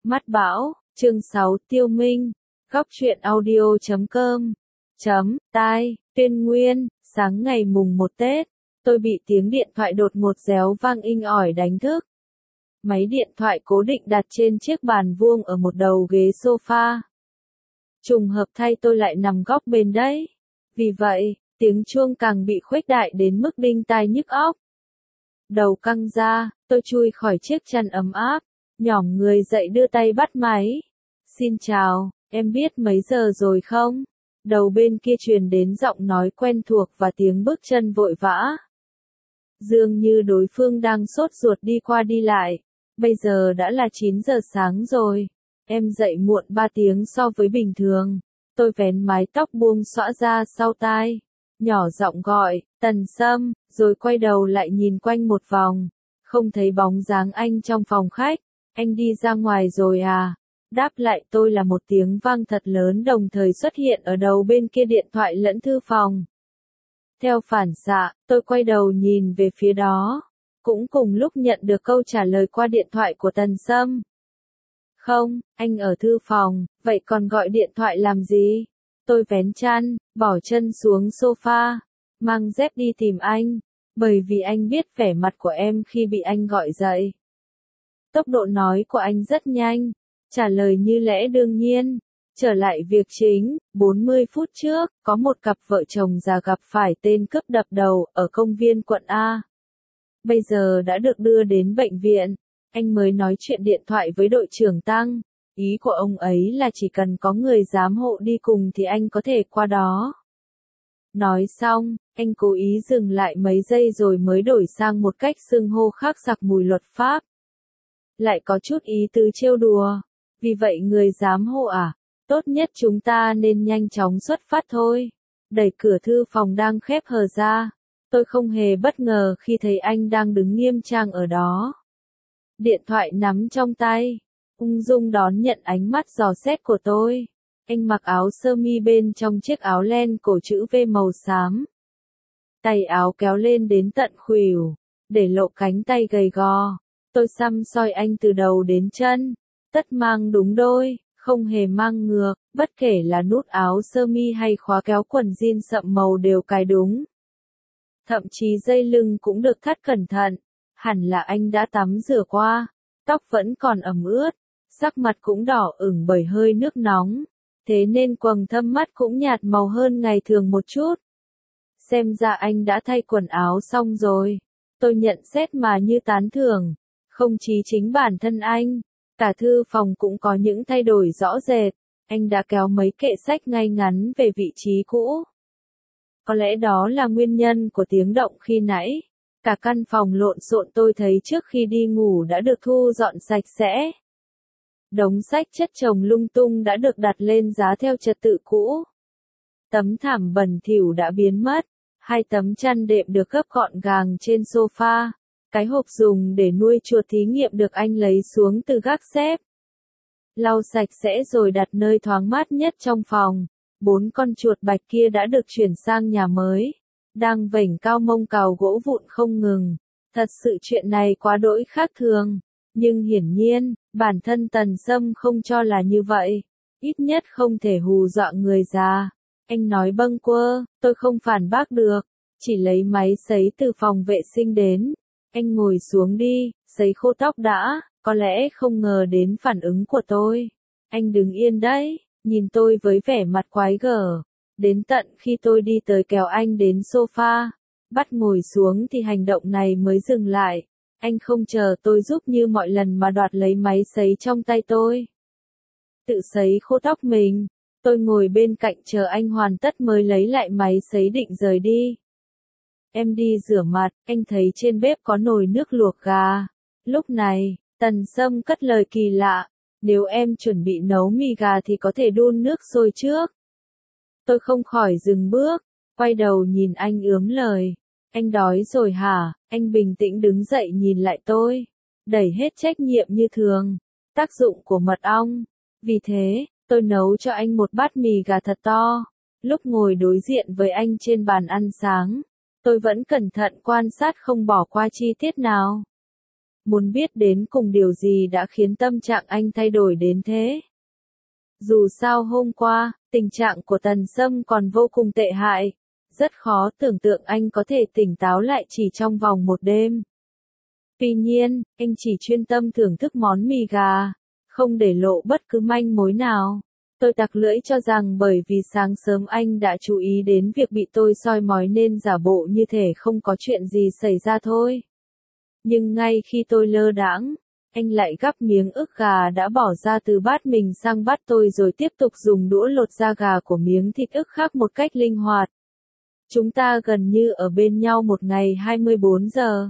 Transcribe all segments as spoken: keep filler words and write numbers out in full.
Mắt bão, chương sáu Tiêu Minh, góc truyện audio chấm com, chấm, tai, Tuyên Nguyên, sáng ngày mùng một Tết, tôi bị tiếng điện thoại đột ngột réo vang inh ỏi đánh thức. Máy điện thoại cố định đặt trên chiếc bàn vuông ở một đầu ghế sofa. Trùng hợp thay tôi lại nằm góc bên đấy. Vì vậy, tiếng chuông càng bị khuếch đại đến mức đinh tai nhức óc. Đầu căng ra, tôi chui khỏi chiếc chăn ấm áp, nhỏm người dậy đưa tay bắt máy. Xin chào, em biết mấy giờ rồi không? Đầu bên kia truyền đến giọng nói quen thuộc và tiếng bước chân vội vã. Dường như đối phương đang sốt ruột đi qua đi lại. Bây giờ đã là chín giờ sáng rồi. Em dậy muộn ba tiếng so với bình thường. Tôi vén mái tóc buông xõa ra sau tai. Nhỏ giọng gọi, Tần Sâm, rồi quay đầu lại nhìn quanh một vòng. Không thấy bóng dáng anh trong phòng khách. Anh đi ra ngoài rồi à? Đáp lại tôi là một tiếng vang thật lớn đồng thời xuất hiện ở đầu bên kia điện thoại lẫn thư phòng. Theo phản xạ, tôi quay đầu nhìn về phía đó. Cũng cùng lúc nhận được câu trả lời qua điện thoại của Tần Sâm. Không, anh ở thư phòng, vậy còn gọi điện thoại làm gì? Tôi vén chăn, bỏ chân xuống sofa, mang dép đi tìm anh, bởi vì anh biết vẻ mặt của em khi bị anh gọi dậy. Tốc độ nói của anh rất nhanh, trả lời như lẽ đương nhiên. Trở lại việc chính, bốn mươi phút trước, có một cặp vợ chồng già gặp phải tên cướp đập đầu ở công viên quận A. Bây giờ đã được đưa đến bệnh viện. Anh mới nói chuyện điện thoại với đội trưởng Tăng. Ý của ông ấy là chỉ cần có người giám hộ đi cùng thì anh có thể qua đó. Nói xong, anh cố ý dừng lại mấy giây rồi mới đổi sang một cách xưng hô khác sặc mùi luật pháp. Lại có chút ý tứ trêu đùa. Vì vậy người giám hộ à? Tốt nhất chúng ta nên nhanh chóng xuất phát thôi. Đẩy cửa thư phòng đang khép hờ ra. Tôi không hề bất ngờ khi thấy anh đang đứng nghiêm trang ở đó. Điện thoại nắm trong tay, ung dung đón nhận ánh mắt dò xét của tôi. Anh mặc áo sơ mi bên trong chiếc áo len cổ chữ V màu xám. Tay áo kéo lên đến tận khuỷu, để lộ cánh tay gầy gò. Tôi săm soi anh từ đầu đến chân, tất mang đúng đôi, không hề mang ngược, bất kể là nút áo sơ mi hay khóa kéo quần jean sậm màu đều cài đúng. Thậm chí dây lưng cũng được thắt cẩn thận, hẳn là anh đã tắm rửa qua, tóc vẫn còn ẩm ướt, sắc mặt cũng đỏ ửng bởi hơi nước nóng, thế nên quầng thâm mắt cũng nhạt màu hơn ngày thường một chút. Xem ra anh đã thay quần áo xong rồi, tôi nhận xét mà như tán thưởng, không chỉ chính bản thân anh, cả thư phòng cũng có những thay đổi rõ rệt, anh đã kéo mấy kệ sách ngay ngắn về vị trí cũ. Có lẽ đó là nguyên nhân của tiếng động khi nãy. Cả căn phòng lộn xộn tôi thấy trước khi đi ngủ đã được thu dọn sạch sẽ. Đống sách chất chồng lung tung đã được đặt lên giá theo trật tự cũ. Tấm thảm bẩn thỉu đã biến mất. Hai tấm chăn đệm được gấp gọn gàng trên sofa. Cái hộp dùng để nuôi chuột thí nghiệm được anh lấy xuống từ gác xếp. Lau sạch sẽ rồi đặt nơi thoáng mát nhất trong phòng. Bốn con chuột bạch kia đã được chuyển sang nhà mới. Đang vểnh cao mông cào gỗ vụn không ngừng. Thật sự chuyện này quá đỗi khác thường. Nhưng hiển nhiên, bản thân Tần Sâm không cho là như vậy. Ít nhất không thể hù dọa người già. Anh nói bâng quơ, tôi không phản bác được. Chỉ lấy máy sấy từ phòng vệ sinh đến. Anh ngồi xuống đi, sấy khô tóc đã. Có lẽ không ngờ đến phản ứng của tôi. Anh đứng yên đấy, nhìn tôi với vẻ mặt quái gở. Đến tận khi tôi đi tới kéo anh đến sofa, bắt ngồi xuống thì hành động này mới dừng lại. Anh không chờ tôi giúp như mọi lần mà đoạt lấy máy sấy trong tay tôi. Tự sấy khô tóc mình, tôi ngồi bên cạnh chờ anh hoàn tất mới lấy lại máy sấy định rời đi. Em đi rửa mặt, anh thấy trên bếp có nồi nước luộc gà. Lúc này, Tần Sâm cất lời kỳ lạ, nếu em chuẩn bị nấu mì gà thì có thể đun nước sôi trước. Tôi không khỏi dừng bước, quay đầu nhìn anh ướm lời. Anh đói rồi hả? Anh bình tĩnh đứng dậy nhìn lại tôi. Đẩy hết trách nhiệm như thường. Tác dụng của mật ong. Vì thế, tôi nấu cho anh một bát mì gà thật to. Lúc ngồi đối diện với anh trên bàn ăn sáng, tôi vẫn cẩn thận quan sát không bỏ qua chi tiết nào. Muốn biết đến cùng điều gì đã khiến tâm trạng anh thay đổi đến thế? Dù sao hôm qua, tình trạng của Tần Sâm còn vô cùng tệ hại. Rất khó tưởng tượng anh có thể tỉnh táo lại chỉ trong vòng một đêm. Tuy nhiên, anh chỉ chuyên tâm thưởng thức món mì gà, không để lộ bất cứ manh mối nào. Tôi tặc lưỡi cho rằng bởi vì sáng sớm anh đã chú ý đến việc bị tôi soi mói nên giả bộ như thể không có chuyện gì xảy ra thôi. Nhưng ngay khi tôi lơ đãng, anh lại gắp miếng ức gà đã bỏ ra từ bát mình sang bát tôi rồi tiếp tục dùng đũa lột da gà của miếng thịt ức khác một cách linh hoạt. Chúng ta gần như ở bên nhau một ngày hai mươi bốn giờ.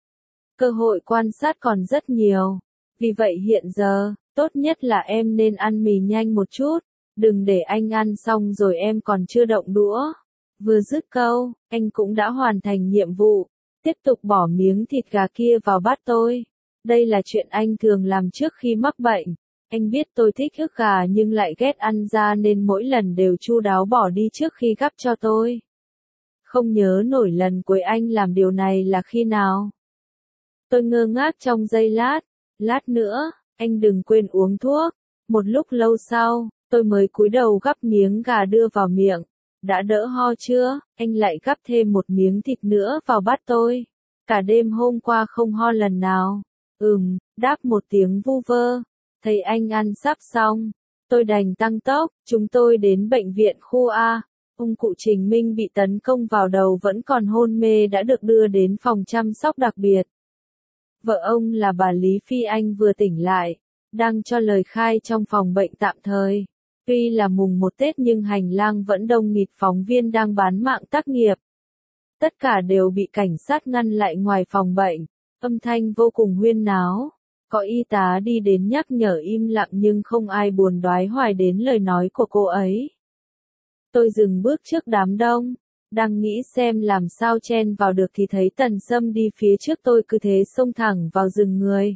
Cơ hội quan sát còn rất nhiều. Vì vậy hiện giờ, tốt nhất là em nên ăn mì nhanh một chút. Đừng để anh ăn xong rồi em còn chưa động đũa. Vừa dứt câu, anh cũng đã hoàn thành nhiệm vụ. Tiếp tục bỏ miếng thịt gà kia vào bát tôi. Đây là chuyện anh thường làm trước khi mắc bệnh. Anh biết tôi thích ức gà nhưng lại ghét ăn da nên mỗi lần đều chu đáo bỏ đi trước khi gắp cho tôi. Không nhớ nổi lần cuối anh làm điều này là khi nào. Tôi ngơ ngác trong giây lát. Lát nữa, anh đừng quên uống thuốc. Một lúc lâu sau, tôi mới cúi đầu gắp miếng gà đưa vào miệng. Đã đỡ ho chưa? Anh lại gắp thêm một miếng thịt nữa vào bát tôi. Cả đêm hôm qua không ho lần nào. Ừm, đáp một tiếng vu vơ. Thấy anh ăn sắp xong. Tôi đành tăng tốc. Chúng tôi đến bệnh viện khu A. Ông cụ Trình Minh bị tấn công vào đầu vẫn còn hôn mê đã được đưa đến phòng chăm sóc đặc biệt. Vợ ông là bà Lý Phi Anh vừa tỉnh lại, đang cho lời khai trong phòng bệnh tạm thời. Tuy là mùng một Tết nhưng hành lang vẫn đông nghịt phóng viên đang bán mạng tác nghiệp. Tất cả đều bị cảnh sát ngăn lại ngoài phòng bệnh, âm thanh vô cùng huyên náo. Có y tá đi đến nhắc nhở im lặng nhưng không ai buồn đoái hoài đến lời nói của cô ấy. Tôi dừng bước trước đám đông, đang nghĩ xem làm sao chen vào được thì thấy Tần Sâm đi phía trước tôi cứ thế xông thẳng vào rừng người.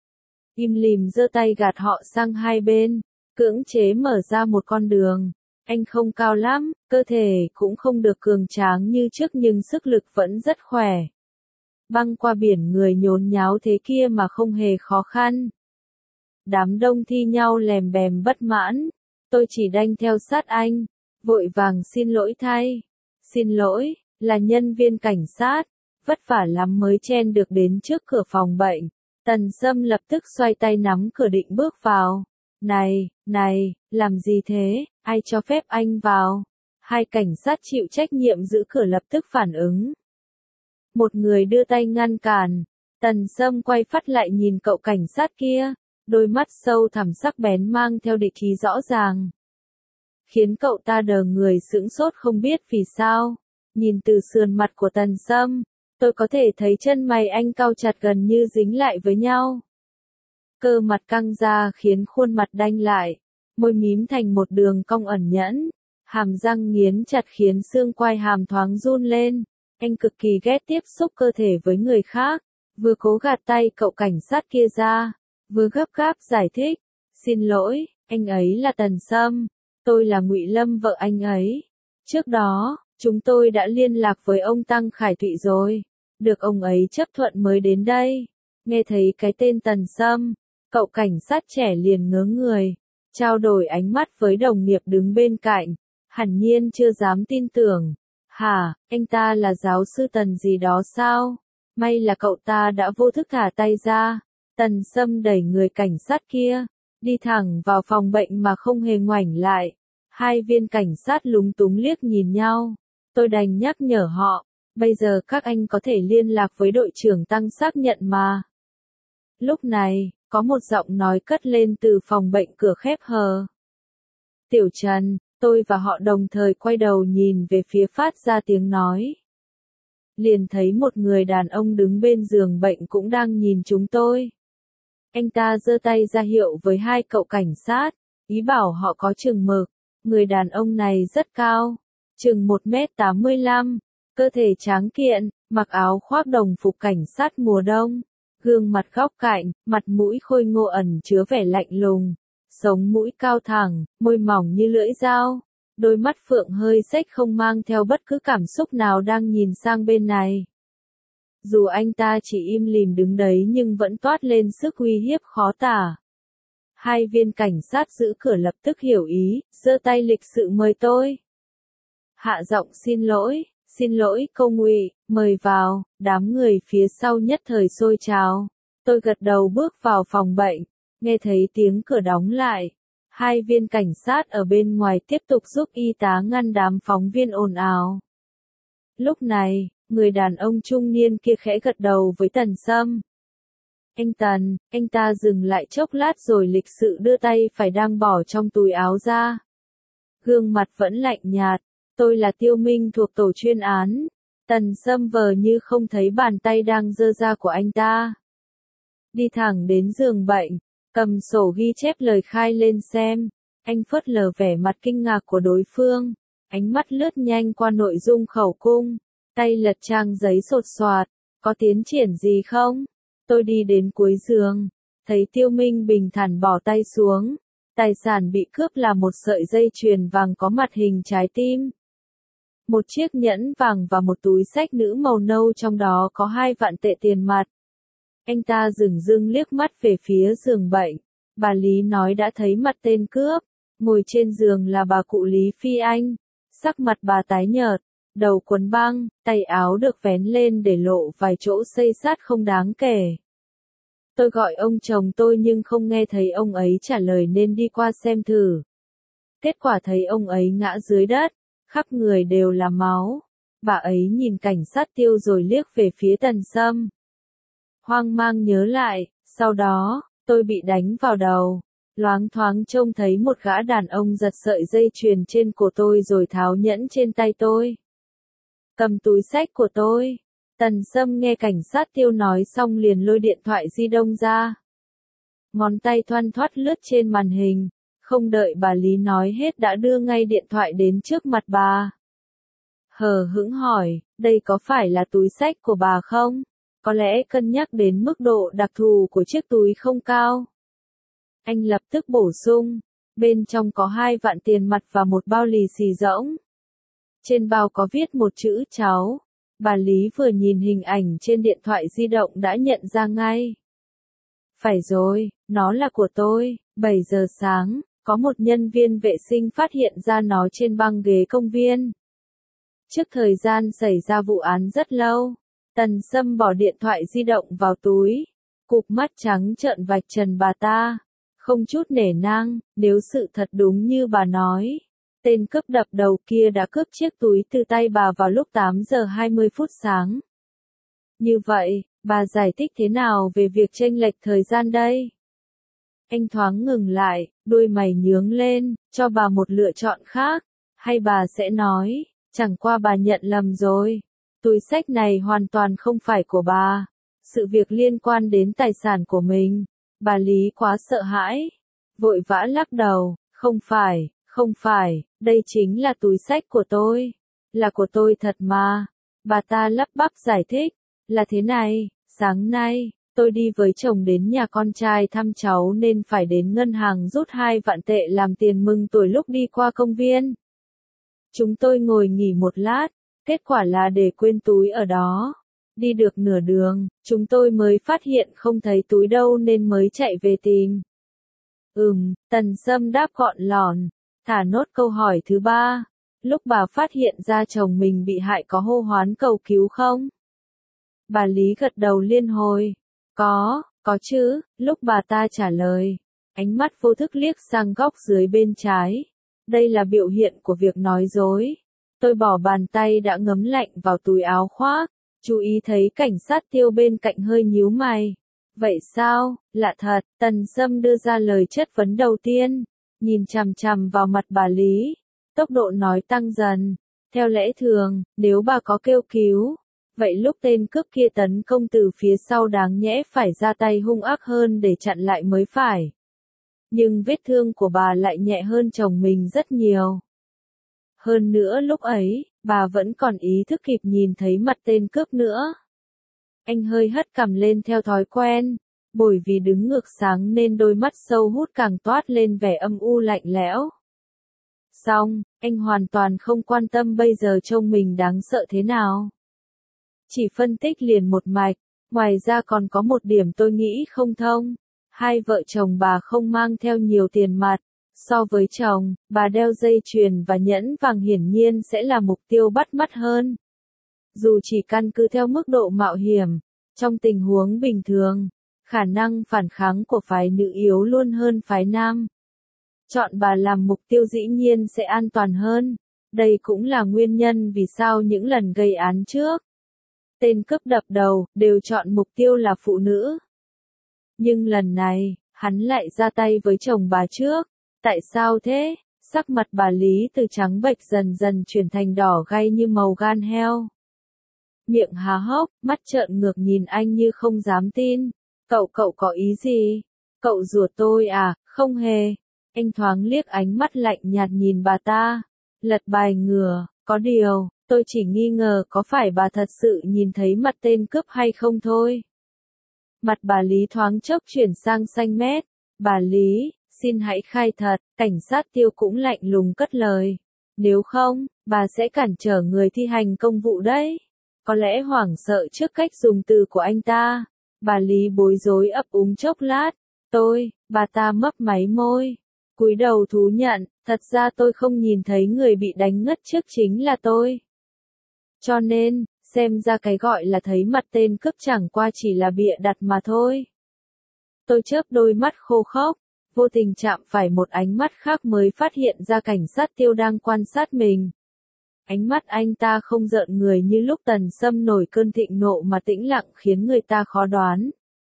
Im lìm giơ tay gạt họ sang hai bên, cưỡng chế mở ra một con đường. Anh không cao lắm, cơ thể cũng không được cường tráng như trước nhưng sức lực vẫn rất khỏe. Băng qua biển người nhốn nháo thế kia mà không hề khó khăn. Đám đông thi nhau lèm bèm bất mãn, tôi chỉ đanh theo sát anh, vội vàng xin lỗi thay. Xin lỗi, là nhân viên cảnh sát, vất vả lắm mới chen được đến trước cửa phòng bệnh. Tần Sâm lập tức xoay tay nắm cửa định bước vào. Này, này, làm gì thế, ai cho phép anh vào? Hai cảnh sát chịu trách nhiệm giữ cửa lập tức phản ứng. Một người đưa tay ngăn cản. Tần Sâm quay phát lại nhìn cậu cảnh sát kia, đôi mắt sâu thẳm sắc bén mang theo địch ý rõ ràng. Khiến cậu ta đờ người sững sốt không biết vì sao. Nhìn từ sườn mặt của Tần Sâm, tôi có thể thấy chân mày anh cau chặt gần như dính lại với nhau. Cơ mặt căng ra khiến khuôn mặt đanh lại, môi mím thành một đường cong ẩn nhẫn, hàm răng nghiến chặt khiến xương quai hàm thoáng run lên. Anh cực kỳ ghét tiếp xúc cơ thể với người khác, vừa cố gạt tay cậu cảnh sát kia ra, vừa gấp gáp giải thích. Xin lỗi, anh ấy là Tần Sâm, tôi là Ngụy Lâm vợ anh ấy. Trước đó, chúng tôi đã liên lạc với ông Tăng Khải Thụy rồi, được ông ấy chấp thuận mới đến đây. Nghe thấy cái tên Tần Sâm, cậu cảnh sát trẻ liền ngớ người, trao đổi ánh mắt với đồng nghiệp đứng bên cạnh, hẳn nhiên chưa dám tin tưởng. Hả, anh ta là giáo sư Tần gì đó sao? May là cậu ta đã vô thức thả tay ra. Tần Sâm đẩy người cảnh sát kia, đi thẳng vào phòng bệnh mà không hề ngoảnh lại. Hai viên cảnh sát lúng túng liếc nhìn nhau. Tôi đành nhắc nhở họ, bây giờ các anh có thể liên lạc với đội trưởng Tăng xác nhận mà. Lúc này, có một giọng nói cất lên từ phòng bệnh cửa khép hờ. Tiểu Trần, tôi và họ đồng thời quay đầu nhìn về phía phát ra tiếng nói. Liền thấy một người đàn ông đứng bên giường bệnh cũng đang nhìn chúng tôi. Anh ta giơ tay ra hiệu với hai cậu cảnh sát, ý bảo họ có chừng mực. Người đàn ông này rất cao, chừng một mét tám mươi lăm, cơ thể tráng kiện, mặc áo khoác đồng phục cảnh sát mùa đông, gương mặt góc cạnh, mặt mũi khôi ngô ẩn chứa vẻ lạnh lùng, sống mũi cao thẳng, môi mỏng như lưỡi dao, đôi mắt phượng hơi xếch không mang theo bất cứ cảm xúc nào đang nhìn sang bên này. Dù anh ta chỉ im lìm đứng đấy nhưng vẫn toát lên sức uy hiếp khó tả. Hai viên cảnh sát giữ cửa lập tức hiểu ý, giơ tay lịch sự mời tôi. Hạ giọng xin lỗi, xin lỗi cô Ngụy, mời vào, đám người phía sau nhất thời xôi trào. Tôi gật đầu bước vào phòng bệnh, nghe thấy tiếng cửa đóng lại. Hai viên cảnh sát ở bên ngoài tiếp tục giúp y tá ngăn đám phóng viên ồn ào. Lúc này, người đàn ông trung niên kia khẽ gật đầu với Tần Sâm. Anh Tần, anh ta dừng lại chốc lát rồi lịch sự đưa tay phải đang bỏ trong túi áo ra. Gương mặt vẫn lạnh nhạt, tôi là Tiêu Minh thuộc tổ chuyên án. Tần Sâm vờ như không thấy bàn tay đang giơ ra của anh ta. Đi thẳng đến giường bệnh, cầm sổ ghi chép lời khai lên xem. Anh phớt lờ vẻ mặt kinh ngạc của đối phương, ánh mắt lướt nhanh qua nội dung khẩu cung, tay lật trang giấy sột soạt. Có tiến triển gì không? Tôi đi đến cuối giường, thấy Tiêu Minh bình thản bỏ tay xuống. Tài sản bị cướp là một sợi dây chuyền vàng có mặt hình trái tim, một chiếc nhẫn vàng và một túi xách nữ màu nâu, trong đó có hai vạn tệ tiền mặt. Anh ta dửng dưng liếc mắt về phía giường bệnh. Bà Lý nói đã thấy mặt tên cướp. Ngồi trên giường là bà cụ Lý Phi Anh. Sắc mặt bà tái nhợt, đầu quấn băng, tay áo được vén lên để lộ vài chỗ xây xát không đáng kể. Tôi gọi ông chồng tôi nhưng không nghe thấy ông ấy trả lời nên đi qua xem thử. Kết quả thấy ông ấy ngã dưới đất, khắp người đều là máu. Bà ấy nhìn cảnh sát Tiêu rồi liếc về phía Tần Sâm. Hoang mang nhớ lại, sau đó, tôi bị đánh vào đầu. Loáng thoáng trông thấy một gã đàn ông giật sợi dây chuyền trên cổ tôi rồi tháo nhẫn trên tay tôi. Cầm túi xách của tôi. Tần Sâm nghe cảnh sát Tiêu nói xong liền lôi điện thoại di động ra. Ngón tay thoăn thoắt lướt trên màn hình, không đợi bà Lý nói hết đã đưa ngay điện thoại đến trước mặt bà. Hờ hững hỏi, đây có phải là túi xách của bà không? Có lẽ cân nhắc đến mức độ đặc thù của chiếc túi không cao. Anh lập tức bổ sung, bên trong có hai vạn tiền mặt và một bao lì xì rỗng. Trên bao có viết một chữ cháu. Bà Lý vừa nhìn hình ảnh trên điện thoại di động đã nhận ra ngay. Phải rồi, nó là của tôi. bảy giờ sáng, có một nhân viên vệ sinh phát hiện ra nó trên băng ghế công viên. Trước thời gian xảy ra vụ án rất lâu, Tần Sâm bỏ điện thoại di động vào túi, cụp mắt trắng trợn vạch trần bà ta, không chút nể nang. Nếu sự thật đúng như bà nói, tên cướp đập đầu kia đã cướp chiếc túi từ tay bà vào lúc tám giờ hai mươi phút sáng. Như vậy, bà giải thích thế nào về việc chênh lệch thời gian đây? Anh thoáng ngừng lại, đuôi mày nhướng lên, cho bà một lựa chọn khác, hay bà sẽ nói, chẳng qua bà nhận lầm rồi. Túi xách này hoàn toàn không phải của bà. Sự việc liên quan đến tài sản của mình. Bà Lý quá sợ hãi, vội vã lắc đầu, không phải, không phải, đây chính là túi xách của tôi. Là của tôi thật mà. Bà ta lắp bắp giải thích, là thế này, sáng nay, tôi đi với chồng đến nhà con trai thăm cháu nên phải đến ngân hàng rút hai vạn tệ làm tiền mừng tuổi lúc đi qua công viên. Chúng tôi ngồi nghỉ một lát, kết quả là để quên túi ở đó. Đi được nửa đường, chúng tôi mới phát hiện không thấy túi đâu nên mới chạy về tìm. Ừm, Tần Sâm đáp gọn lỏn, thả nốt câu hỏi thứ ba. Lúc bà phát hiện ra chồng mình bị hại có hô hoán cầu cứu không? Bà Lý gật đầu liên hồi. Có, có chứ. Lúc bà ta trả lời, ánh mắt vô thức liếc sang góc dưới bên trái. Đây là biểu hiện của việc nói dối. Tôi bỏ bàn tay đã ngấm lạnh vào túi áo khoác, chú ý thấy cảnh sát Tiêu bên cạnh hơi nhíu mày. Vậy sao, lạ thật. Tần Sâm đưa ra lời chất vấn đầu tiên, nhìn chằm chằm vào mặt bà Lý. Tốc độ nói tăng dần. Theo lẽ thường, nếu bà có kêu cứu, vậy lúc tên cướp kia tấn công từ phía sau đáng nhẽ phải ra tay hung ác hơn để chặn lại mới phải. Nhưng vết thương của bà lại nhẹ hơn chồng mình rất nhiều. Hơn nữa lúc ấy, bà vẫn còn ý thức kịp nhìn thấy mặt tên cướp nữa. Anh hơi hất cằm lên theo thói quen, bởi vì đứng ngược sáng nên đôi mắt sâu hút càng toát lên vẻ âm u lạnh lẽo. Xong, anh hoàn toàn không quan tâm bây giờ trông mình đáng sợ thế nào. Chỉ phân tích liền một mạch, ngoài ra còn có một điểm tôi nghĩ không thông. Hai vợ chồng bà không mang theo nhiều tiền mặt. So với chồng, bà đeo dây chuyền và nhẫn vàng hiển nhiên sẽ là mục tiêu bắt mắt hơn. Dù chỉ căn cứ theo mức độ mạo hiểm, trong tình huống bình thường, khả năng phản kháng của phái nữ yếu luôn hơn phái nam. Chọn bà làm mục tiêu dĩ nhiên sẽ an toàn hơn. Đây cũng là nguyên nhân vì sao những lần gây án trước, tên cướp đập đầu đều chọn mục tiêu là phụ nữ. Nhưng lần này, hắn lại ra tay với chồng bà trước. Tại sao thế? Sắc mặt bà Lý từ trắng bệch dần dần chuyển thành đỏ gay như màu gan heo. Miệng há hốc, mắt trợn ngược nhìn anh như không dám tin. Cậu cậu có ý gì? Cậu rủa tôi à? Không hề. Anh thoáng liếc ánh mắt lạnh nhạt nhìn bà ta. Lật bài ngửa, có điều, tôi chỉ nghi ngờ có phải bà thật sự nhìn thấy mặt tên cướp hay không thôi. Mặt bà Lý thoáng chốc chuyển sang xanh mét. Bà Lý, xin hãy khai thật, cảnh sát Tiêu cũng lạnh lùng cất lời. Nếu không, bà sẽ cản trở người thi hành công vụ đấy. Có lẽ hoảng sợ trước cách dùng từ của anh ta. Bà Lý bối rối ấp úng chốc lát. Tôi, bà ta mấp máy môi. Cúi đầu thú nhận, thật ra tôi không nhìn thấy người bị đánh ngất trước chính là tôi. Cho nên, xem ra cái gọi là thấy mặt tên cướp chẳng qua chỉ là bịa đặt mà thôi. Tôi chớp đôi mắt khô khốc, vô tình chạm phải một ánh mắt khác mới phát hiện ra cảnh sát Tiêu đang quan sát mình. Ánh mắt anh ta không rợn người như lúc Tần Sâm nổi cơn thịnh nộ mà tĩnh lặng khiến người ta khó đoán.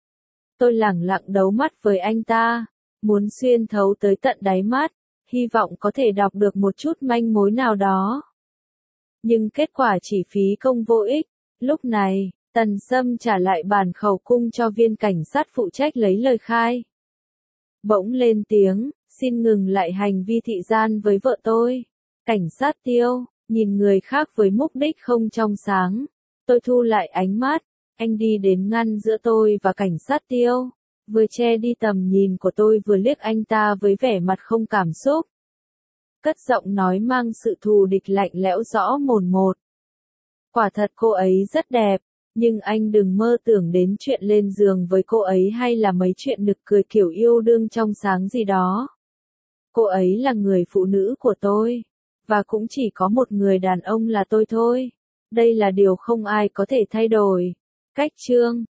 Tôi lẳng lặng đấu mắt với anh ta, muốn xuyên thấu tới tận đáy mắt, hy vọng có thể đọc được một chút manh mối nào đó. Nhưng kết quả chỉ phí công vô ích. Lúc này, Tần Sâm trả lại bản khẩu cung cho viên cảnh sát phụ trách lấy lời khai. Bỗng lên tiếng, xin ngừng lại hành vi thị gian với vợ tôi. Cảnh sát Tiêu, nhìn người khác với mục đích không trong sáng. Tôi thu lại ánh mắt, anh đi đến ngăn giữa tôi và cảnh sát Tiêu. Vừa che đi tầm nhìn của tôi vừa liếc anh ta với vẻ mặt không cảm xúc. Cất giọng nói mang sự thù địch lạnh lẽo rõ mồn một. Quả thật cô ấy rất đẹp, nhưng anh đừng mơ tưởng đến chuyện lên giường với cô ấy hay là mấy chuyện nực cười kiểu yêu đương trong sáng gì đó. Cô ấy là người phụ nữ của tôi, và cũng chỉ có một người đàn ông là tôi thôi. Đây là điều không ai có thể thay đổi. Cách chương